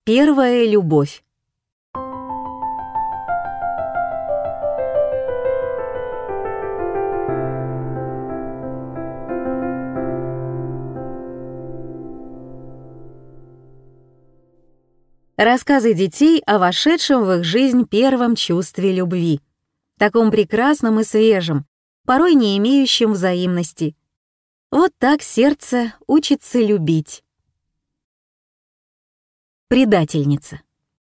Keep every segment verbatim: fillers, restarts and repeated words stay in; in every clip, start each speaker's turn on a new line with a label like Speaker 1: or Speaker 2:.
Speaker 1: Первая любовь. Рассказы детей о вошедшем в их жизнь первом чувстве любви, таком прекрасном и свежем, порой не имеющем взаимности. Вот так сердце учится любить. Предательница.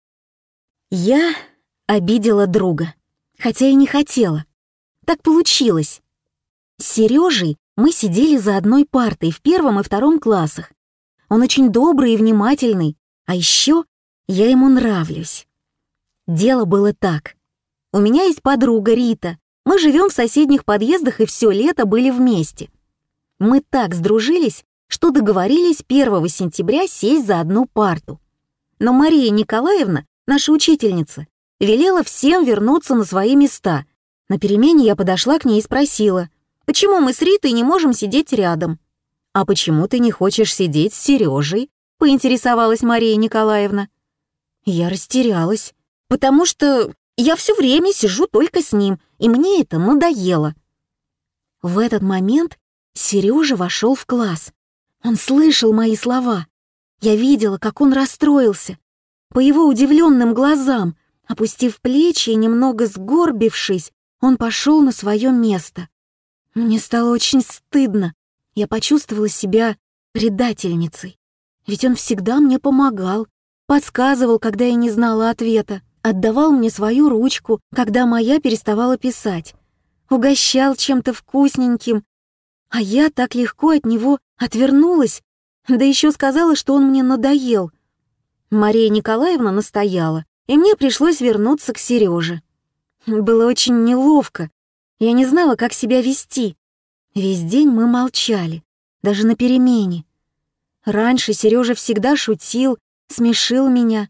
Speaker 1: Я обидела друга, хотя и не хотела. Так получилось. С Сережей мы сидели за одной партой в первом и втором классах. Он очень добрый и внимательный, а еще я ему нравлюсь. Дело было так. У меня есть подруга Рита. Мы живем в соседних подъездах и все лето были вместе. Мы так сдружились, что договорились первого сентября сесть за одну парту. Но Мария Николаевна, наша учительница, велела всем вернуться на свои места. На перемене я подошла к ней и спросила, почему мы с Ритой не можем сидеть рядом. «А почему ты не хочешь сидеть с Сережей?» — поинтересовалась Мария Николаевна. Я растерялась, потому что я все время сижу только с ним, и мне это надоело. В этот момент Сережа вошел в класс. Он слышал мои слова. Я видела, как он расстроился. По его удивленным глазам, опустив плечи и немного сгорбившись, он пошел на свое место. Мне стало очень стыдно. Я почувствовала себя предательницей. Ведь он всегда мне помогал, подсказывал, когда я не знала ответа, отдавал мне свою ручку, когда моя переставала писать, угощал чем-то вкусненьким, а я так легко от него отвернулась, да еще сказала, что он мне надоел. Мария Николаевна настояла, и мне пришлось вернуться к Сереже. Было очень неловко, я не знала, как себя вести. Весь день мы молчали, даже на перемене. Раньше Сережа всегда шутил, смешил меня.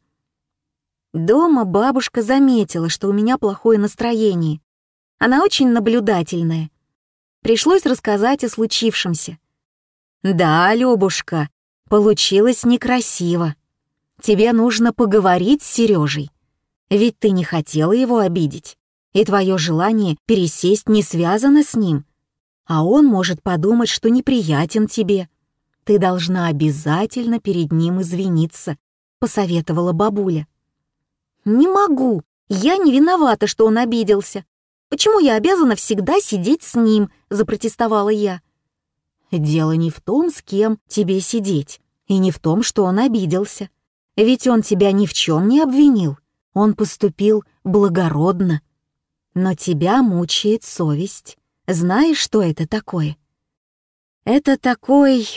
Speaker 1: Дома бабушка заметила, что у меня плохое настроение. Она очень наблюдательная. Пришлось рассказать о случившемся. «Да, Любушка, получилось некрасиво. Тебе нужно поговорить с Сережей. Ведь ты не хотела его обидеть, и твое желание пересесть не связано с ним. А он может подумать, что неприятен тебе. Ты должна обязательно перед ним извиниться», — посоветовала бабуля. «Не могу, я не виновата, что он обиделся. Почему я обязана всегда сидеть с ним?» — запротестовала я. «Дело не в том, с кем тебе сидеть, и не в том, что он обиделся. Ведь он тебя ни в чем не обвинил, он поступил благородно. Но тебя мучает совесть. Знаешь, что это такое?» «Это такой...»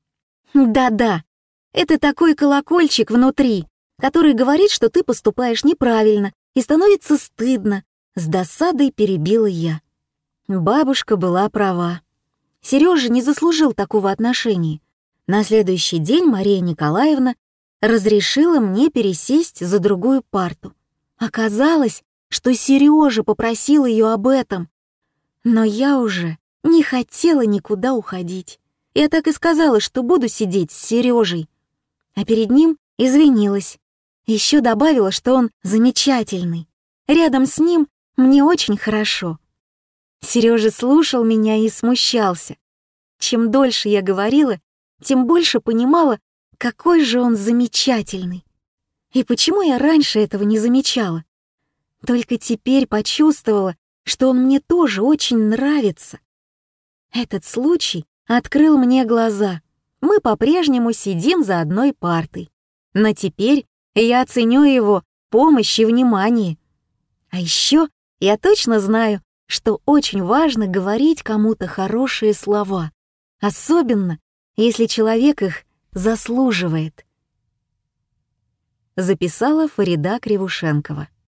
Speaker 1: «Да-да, это такой колокольчик внутри, который говорит, что ты поступаешь неправильно, и становится стыдно», — с досадой перебила я. Бабушка была права. Сережа не заслужил такого отношения. На следующий день Мария Николаевна разрешила мне пересесть за другую парту. Оказалось, что Сережа попросил ее об этом. Но я уже не хотела никуда уходить. Я так и сказала, что буду сидеть с Сережей. А перед ним извинилась. Еще добавила, что он замечательный. Рядом с ним мне очень хорошо. Сережа слушал меня и смущался. Чем дольше я говорила, тем больше понимала, какой же он замечательный. И почему я раньше этого не замечала? Только теперь почувствовала, что он мне тоже очень нравится. Этот случай открыл мне глаза. Мы по-прежнему сидим за одной партой. Но теперь я ценю его помощь и внимание. А еще я точно знаю, что очень важно говорить кому-то хорошие слова, особенно если человек их заслуживает. Записала Фарида Кривушенкова.